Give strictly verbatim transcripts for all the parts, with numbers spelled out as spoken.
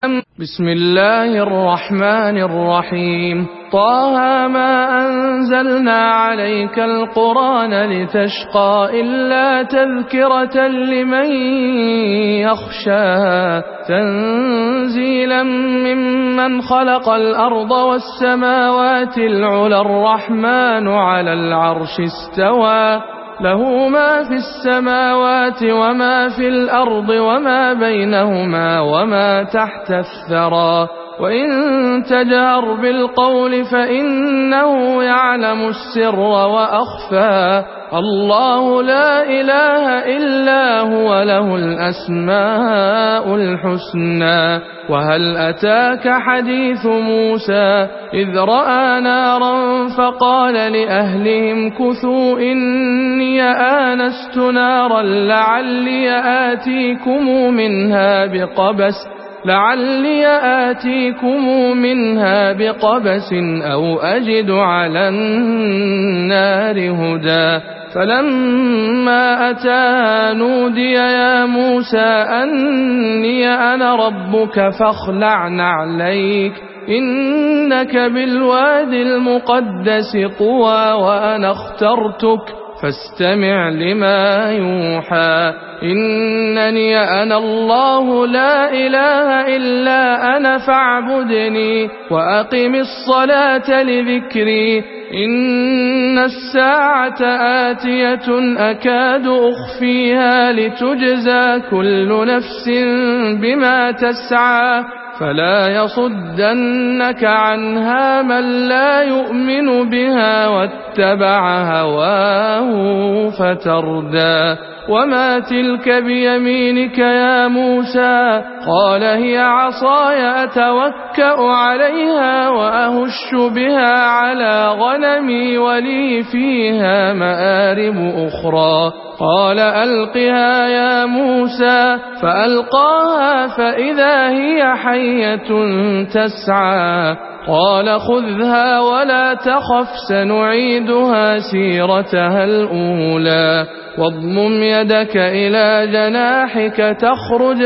بسم الله الرحمن الرحيم طه ما أنزلنا عليك القرآن لتشقى إلا تذكرة لمن يخشى تنزيلا ممن خلق الأرض والسماوات العلى الرحمن على العرش استوى له ما في السماوات وما في الأرض وما بينهما وما تحت الثرى وإن تجهر بالقول فإنه يعلم السر وأخفى الله لا إله إلا هو له الأسماء الحسنى وهل أتاك حديث موسى إذ رأى نارا فقال لأهلهم كثوا إني آنست نارا لعلي آتيكم منها بقبس لعلي آتيكم منها بقبس أو أجد على النار هدى فلما أتاها نودي يا موسى أني أنا ربك فاخلع نعليك إنك بالوادي المقدس طوى وأنا اخترتك فاستمع لما يوحى إنني أنا الله لا إله إلا أنا فاعبدني وأقم الصلاة لذكري إن الساعة آتية أكاد أخفيها لتجزى كل نفس بما تسعى فلا يصدنك عنها من لا يؤمن بها واتبع هواه فتردى وما تلك بيمينك يا موسى قال هي عصاي أتوكأ عليها وأهش بها على غنمي ولي فيها مآرب أخرى قال ألقها يا موسى فألقاها فإذا هي حية تسعى قال خذها ولا تخف سنعيدها سيرتها الأولى واضمم يدك إلى جناحك تخرج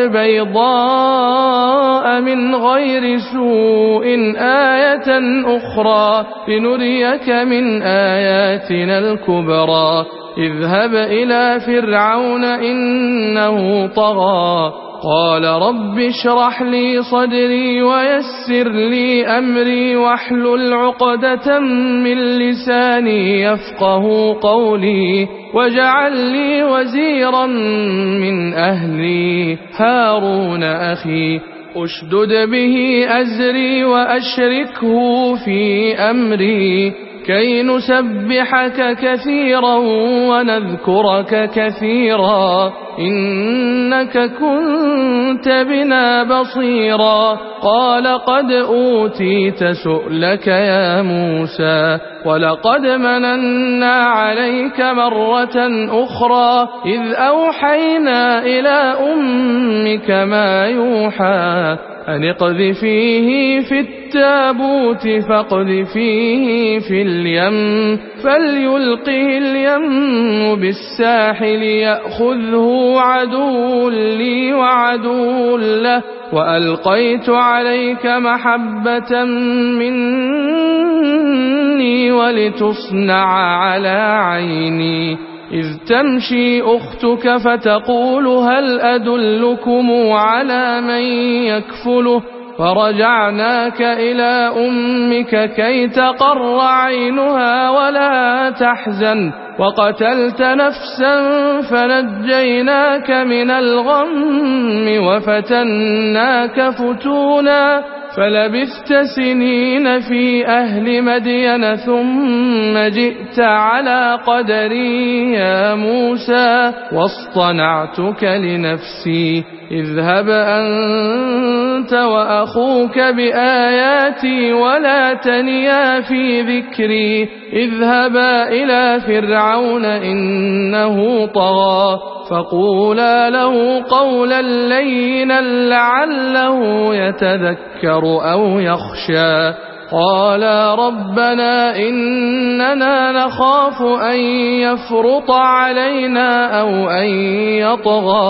بيضاء من غير سوء آية أخرى لنريك من آياتنا الكبرى اذهب إلى فرعون إنه طغى قال رب اشرح لي صدري ويسر لي أمري واحلل عقدة من لساني يفقه قولي واجعل لي وزيرا من أهلي هارون أخي أشدد به أزري وأشركه في أمري كي نسبحك كثيرا ونذكرك كثيرا إنك كنت بنا بصيرا قال قد أوتيت سؤلك يا موسى ولقد مننا عليك مرة أخرى إذ أوحينا إلى أمك ما يوحى أن اقذفيه في التابوت فاقذفيه في اليم فليلقه اليم بالساحل يأخذه عدو لي عدو له وألقيت عليك محبة مني ولتصنع على عيني إذ تمشي أختك فتقول هل أدلكم على من يكفله فرجعناك إلى أمك كي تقر عينها ولا تحزن وقتلت نفسا فنجيناك من الغم وفتناك فتونا فلبثت سنين في أهل مدين ثم جئت على قدري يا موسى واصطنعتك لنفسي اذهب أنت وأخوك بآياتي ولا تنيا في ذكري اذهبا إلى فرعون إنه طغى فقولا له قولا لينا لعله يتذكر أو يخشى قالا ربنا إننا نخاف أن يفرط علينا أو أن يطغى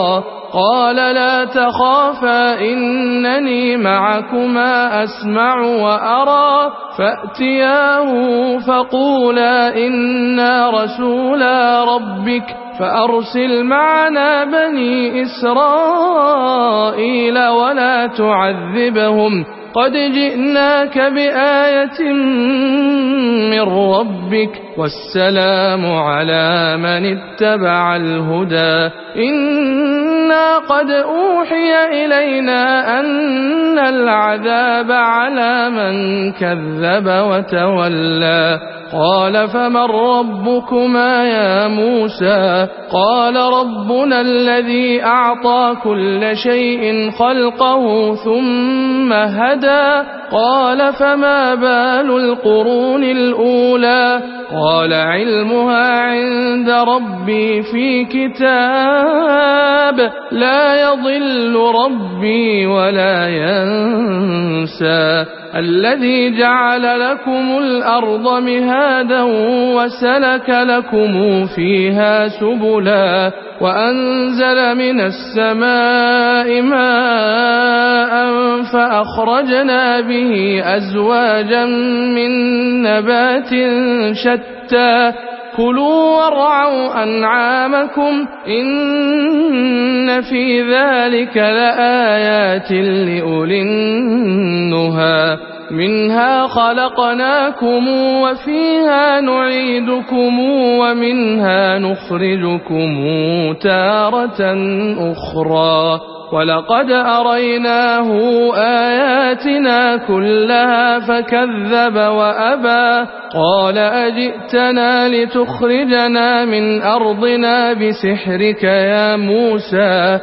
قال لا تخافا إنني معكما أسمع وأرى فأتياه فقولا إنا رسولا ربك فأرسل معنا بني إسرائيل ولا تعذبهم قد جئناك بآية من ربك والسلام على من اتبع الهدى إنا قد أوحي إلينا أن العذاب على من كذب وتولى قال فمن ربكما يا موسى قال ربنا الذي أعطى كل شيء خلقه ثم هدى قال فما بال القرون الأولى قال علمها عند ربي في كتاب لا يضل ربي ولا ينسى الذي جعل لكم الأرض مهادا وسلك لكم فيها سبلا وأنزل من السماء ماء فأخرجنا به أزواجا من نبات شتى كلوا وارعوا أنعامكم إن في ذلك لآيات لأولي النهى منها خلقناكم وفيها نعيدكم ومنها نخرجكم تارة أخرى ولقد أريناه آياتنا كلها فكذب وأبى قال أجئتنا لتخرجنا من أرضنا بسحرك يا موسى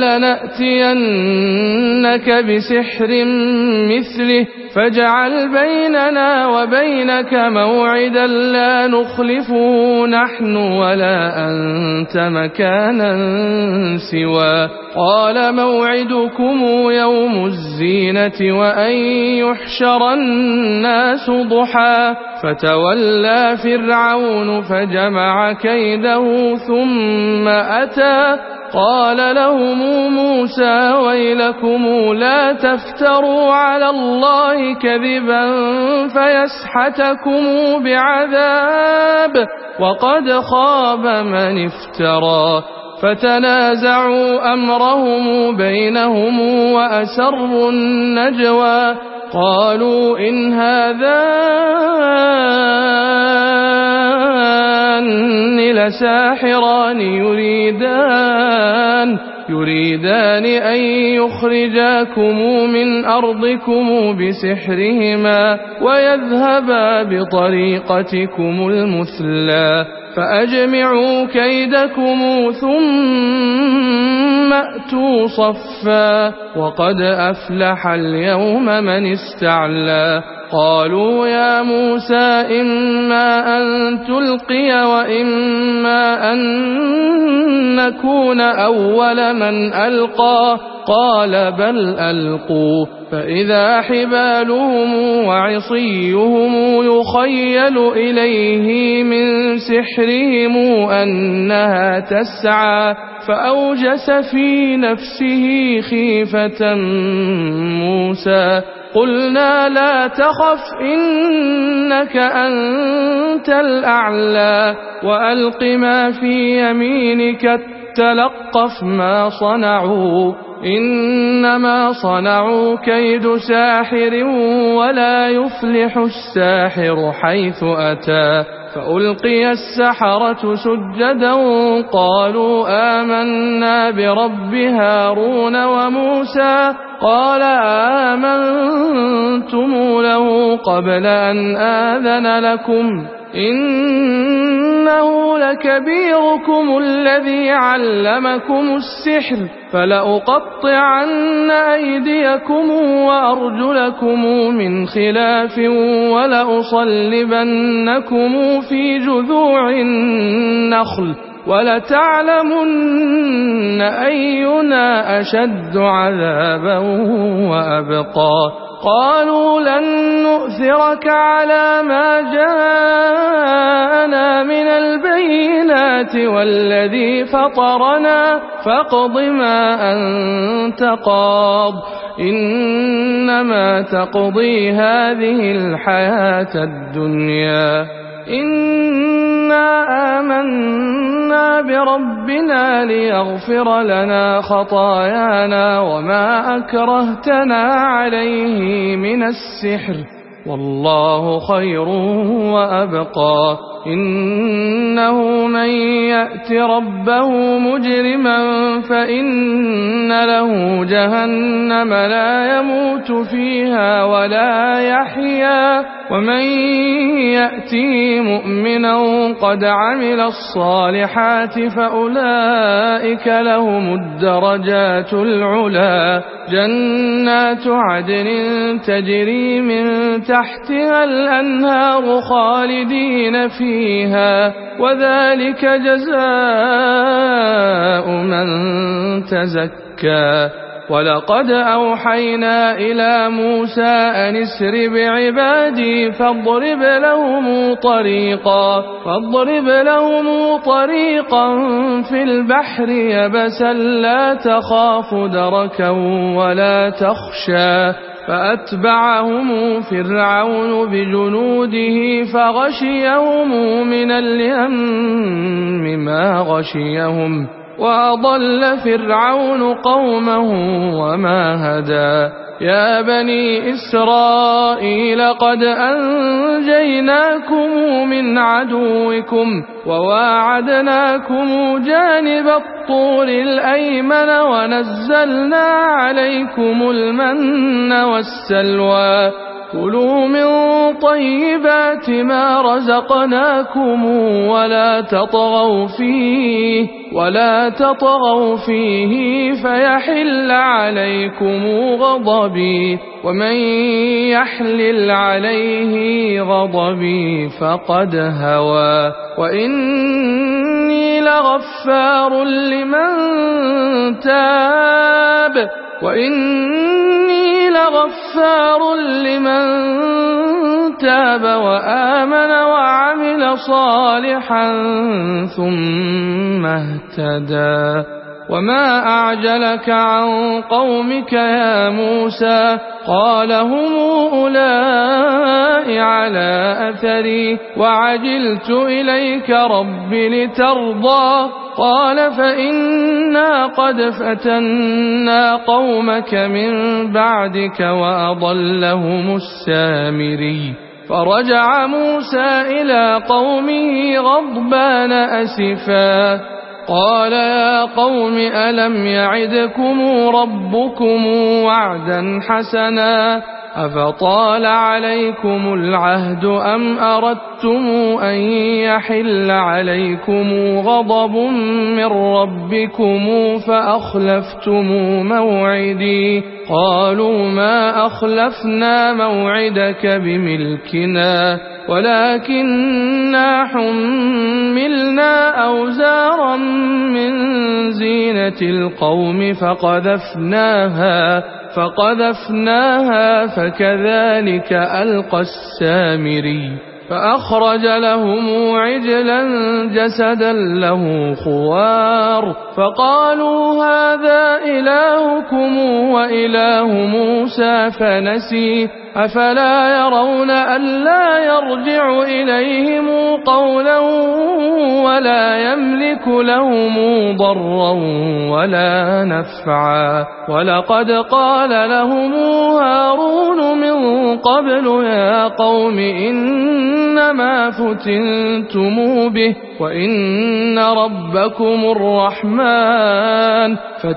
فلنأتينك بسحر مثله فاجعل بيننا وبينك موعدا لا نخلفه نحن ولا أنت مكانا سوى قال موعدكم يوم الزينة وأن يحشر الناس ضحى فتولى فرعون فجمع كيده ثم أتى قال لهم موسى ويلكم لا تفتروا على الله كذبا فيسحتكم بعذاب وقد خاب من افترى فتنازعوا أمرهم بينهم وأسروا النجوى قالوا إن هذان لساحران يريدان يريدان أن يخرجاكم من أرضكم بسحرهما ويذهبا بطريقتكم المثلى فأجمعوا كيدكم ثم أتوا صفا وقد أفلح اليوم من استعلى قالوا يا موسى إما أن تلقي وإما أن نكون أول من ألقى قال بل ألقوا فإذا حبالهم وعصيهم يخيل إليه من سحرهم أنها تسعى فأوجس في نفسه خيفة موسى قلنا لا تخف إنك أنت الأعلى وألق ما في يمينك تلقف ما صنعوا إنما صنعوا كيد ساحر ولا يفلح الساحر حيث أتى فألقي السحرة سجدا قالوا آمنا برب هارون وموسى قال آمنتم له قبل أن آذن لكم إنه لكبيركم الذي علمكم السحر فلأقطعن أيديكم وأرجلكم من خلاف ولأصلبنكم في جذوع النخل ولتعلمن أينا أشد عذابا وأبقى قالوا لن نؤثرك على ما جاءنا من البينات والذي فطرنا فاقض ما أنت قاض إنما تقضي هذه الحياة الدنيا إنا آمنا بربنا ليغفر لنا خطايانا وما أكرهتنا عليه من السحر والله خير وأبقى إنه من يأت ربه مجرما فإن له جهنم لا يموت فيها ولا يحيا ومن يأته مؤمنا قد عمل الصالحات فأولئك لهم الدرجات العلا جنات عدن تجري من تحتها الأنهار خالدين فيها وذلك جزاء من تزكى ولقد أوحينا إلى موسى أن اسر بعبادي فاضرب لهم طريقا فاضرب لهم طريقا في البحر يبسا لا تخاف دركا ولا تخشى فأتبعهم فرعون بجنوده فغشيهم من اليم ما غشيهم وأضل فرعون قومه وما هدى يا بني إسرائيل قد أنجيناكم من عدوكم وواعدناكم جانب الطور الأيمن ونزلنا عليكم المن والسلوى كلوا من طيبات ما رزقناكم ولا تطغوا فيه ولا تطغوا فيه فيحل عليكم غضبي ومن يحلل عليه غضبي فقد هوى وإني لغفار لمن تاب وإني لغفار لمن تاب وآمن وعمل صالحا ثم اهتدى وما أعجلك عن قومك يا موسى قال هم أولئك على أثري وعجلت إليك رب لترضى قال فإنا قد فتنا قومك من بعدك وأضلهم السامري فرجع موسى إلى قومه غضبان أسفا قال يا قوم ألم يعدكم ربكم وعدا حسنا أفطال عليكم العهد أم أردتم أن يحل عليكم غضب من ربكم فأخلفتم موعدي قالوا ما أخلفنا موعدك بملكنا ولكننا حملنا أوزارا من زينة القوم فقذفناها فقذفناها فكذلك ألقى السامري فأخرج لهم عجلا جسدا له خوار فقالوا هذا إلهكم وإله موسى فنسي أفلا يرون ألا يرجع إليهم قولا ولا يملك لهم ضرا ولا نفعا ولقد قال لهم هارون من قبل يا قوم إنما فتنتم به وإن ربكم الرحمن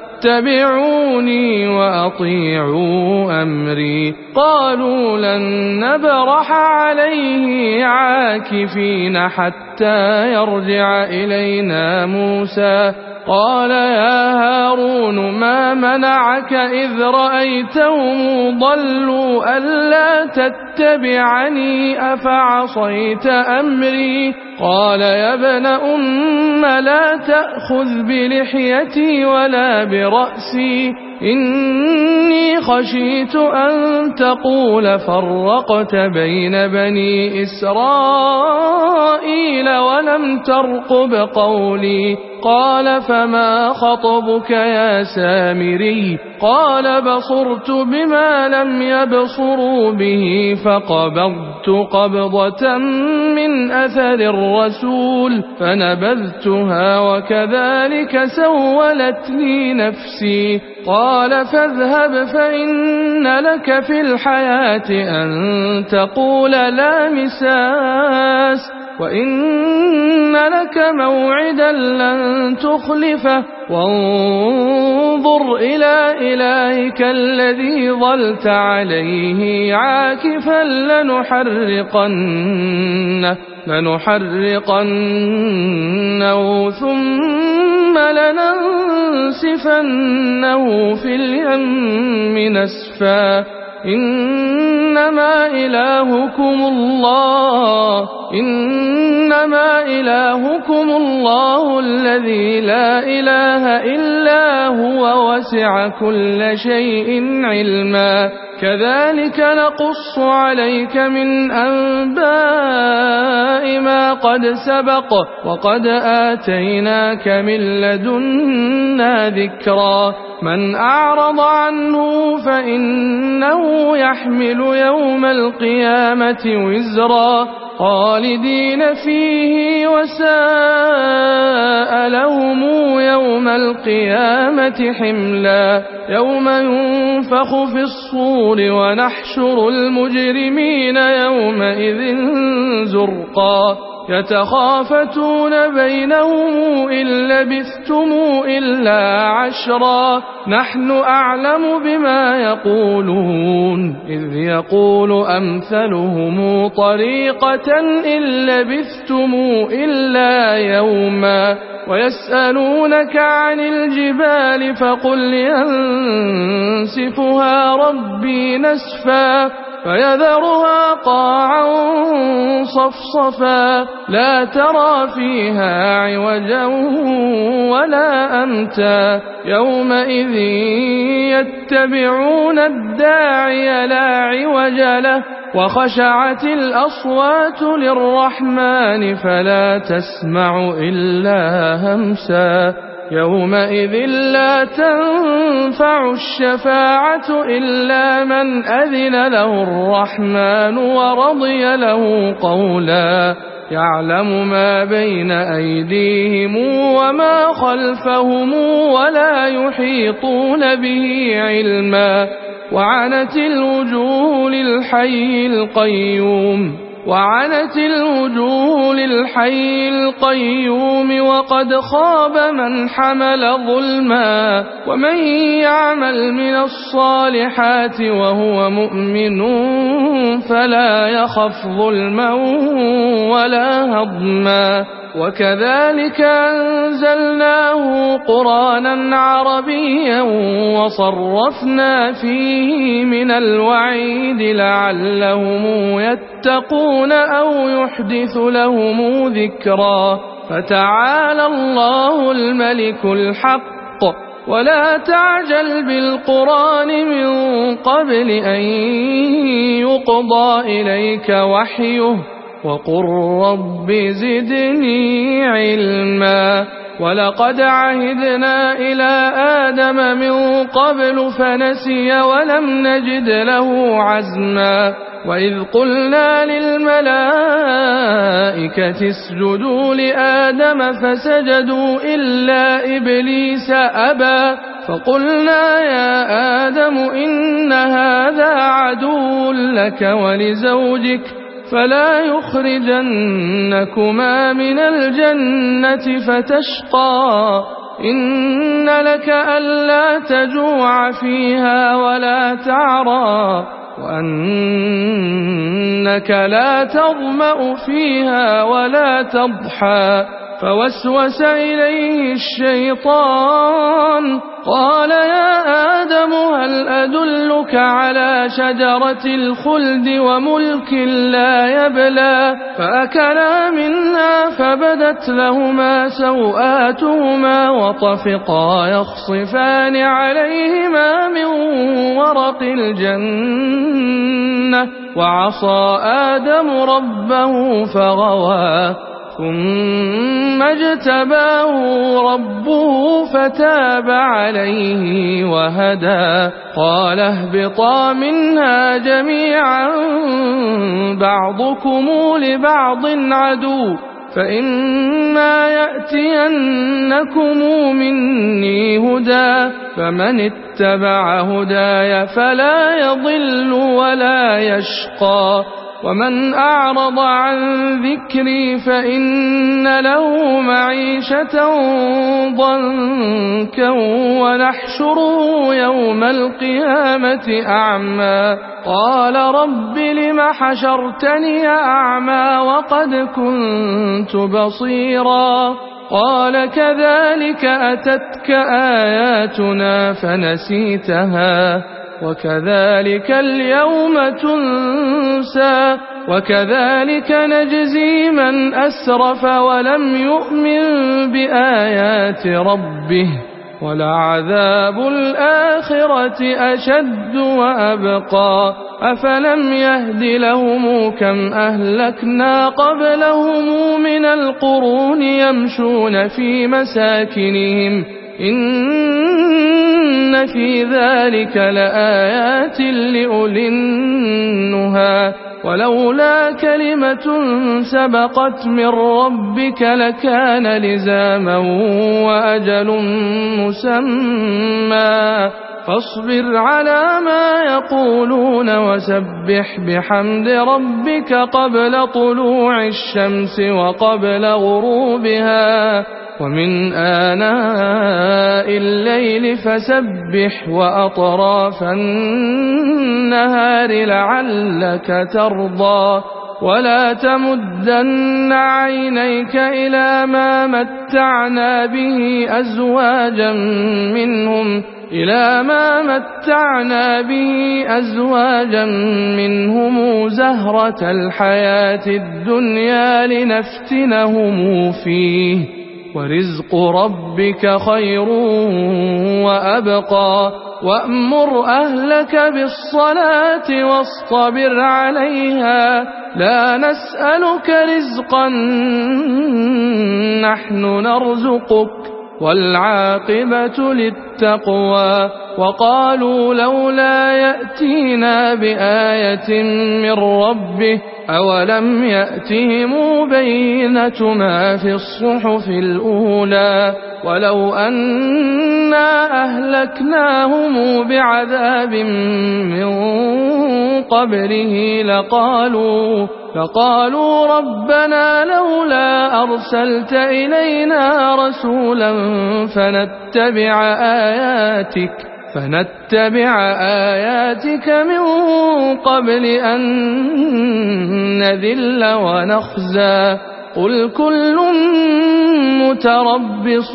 فاتبعوني وأطيعوا أمري قالوا لن نبرح عليه عاكفين حتى يرجع إلينا موسى قال يا هارون ما منعك إذ رأيتهم ضلوا ألا تتبعني أفعصيت أمري قال يا ابن أم لا تأخذ بلحيتي ولا برأسي إني خشيت أن تقول فرقت بين بني إسرائيل ولم ترقب قولي. قال فما خطبك يا سامري؟ قال بصرت بما لم يبصروا به فقبضت قبضة من أثر الرسول فنبذتها وكذلك سولت لي نفسي. قال فاذهب فإن لك في الحياة أن تقول لا مساس وإن لك موعدا لن تخلفه وانظر إلى إلهك الذي ظلت عليه عاكفا لنحرقنه, لنحرقنه ثم لننسفنه في اليم نسفا. إنما إلهكم الله إنما إلهكم الله الذي لا إله إلا هو وسع كل شيء علما. كذلك نقص عليك من أنباء ما قد سبق وقد آتيناك من لدنا ذكرا. من أعرض عنه فإنه يحمل يوم القيامة وزرا خالدين فيه وساء لهم يوم القيامة حملا. يوم ينفخ في الصور ونحشر المجرمين يومئذ زرقا. يتخافتون بينهم إن لبثتم إلا عشرا نحن أعلم بما يقولون إذ يقول أمثلهم طريقة إن لبثتم إلا يوما. ويسألونك عن الجبال فقل ينسفها ربي نسفا فيذرها قاعا صفصفا لا ترى فيها عوجا ولا أمتا. يومئذ يتبعون الداعي لا عوج له وخشعت الأصوات للرحمن فلا تسمع إلا همسا. يومئذ لا تنفع الشفاعة إلا من أذن له الرحمن ورضي له قولا. يعلم ما بين أيديهم وما خلفهم ولا يحيطون به علما. وعنت الوجوه للحي القيوم وعنت الوجوه للحي القيوم وقد خاب من حمل ظلما. ومن يعمل من الصالحات وهو مؤمن فلا يخف ظلما ولا هضما. وكذلك أنزلناه قرآنا عربيا وصرفنا فيه من الوعيد لعلهم يتقون أو يحدث لهم ذكرا. فتعالى الله الملك الحق ولا تعجل بالقرآن من قبل أن يقضى إليك وحيه وقل رب زدني علما. ولقد عهدنا إلى آدم من قبل فنسي ولم نجد له عزما. وإذ قلنا للملائكة اسجدوا لآدم فسجدوا إلا إبليس أبى فقلنا يا آدم إن هذا عدو لك ولزوجك فلا يخرجنكما من الجنة فتشقى. إن لك ألا تجوع فيها ولا تعرى وأنك لا تظمأ فيها ولا تضحى فوسوس إليه الشيطان قال يا آدم هل أدلك على شجرة الخلد وملك لا يبلى فأكلا منها فبدت لهما سوآتهما وطفقا يخصفان عليهما من ورق الجنة وعصى آدم ربه فغوى ثم اجتباه ربه فتاب عليه وهدى قال اهبطا منها جميعا بعضكم لبعض عدو فإما يأتينكم مني هدى فمن اتبع هداي فلا يضل ولا يشقى ومن أعرض عن ذكري فإن له معيشة ضنكا ونحشره يوم القيامة أعمى قال رب لم حشرتني أعمى وقد كنت بصيرا قال كذلك أتتك آياتنا فنسيتها وكذلك اليوم تنسى وكذلك نجزي من أسرف ولم يؤمن بآيات ربه ولعذاب الآخرة أشد وأبقى أفلم يهد لهم كم أهلكنا قبلهم من القرون يمشون في مساكنهم إن في ذلك لآيات لأولي النهى ولولا كلمة سبقت من ربك لكان لزاما وأجل مسمى فاصبر على ما يقولون وسبح بحمد ربك قبل طلوع الشمس وقبل غروبها ومن آناء الليل فسبح وأطراف النهار لعلك ترضى ولا تمدن عينيك إلى ما متعنا به أزواجا منهم إلى ما متعنا به أزواجا منهم زهرة الحياة الدنيا لنفتنهم فيه ورزق ربك خير وأبقى وأمر أهلك بالصلاة واصطبر عليها لا نسألك رزقا نحن نرزقك والعاقبة للتقوى وقالوا لولا يأتينا بآية من ربه أولم يأتهم بينة ما في الصحف الأولى ولو أنا أهلكناهم بعذاب من قبله لقالوا فقالوا ربنا لولا أرسلت إلينا رسولا فنتبع آياتك فنتبع آياتك من قبل أن نذل ونخزى قل كل متربص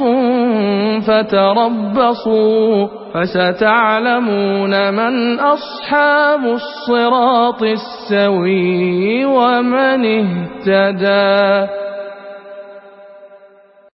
فتربصوا فستعلمون من أصحاب الصراط السوي ومن اهتدى.